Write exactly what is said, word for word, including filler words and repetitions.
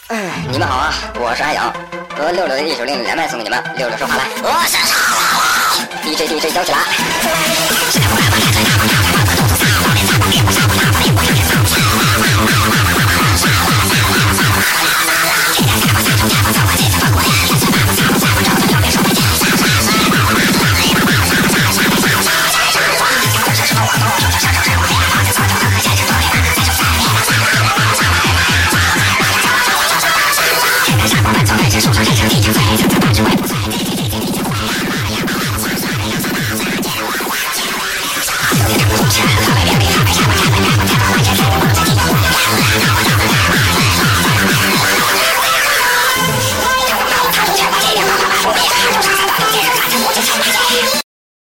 哎，你们好啊，我是阿阳，和六六的艺术令连麦送给你们。六六说话来，我是超老王 ，D J D J 交起来。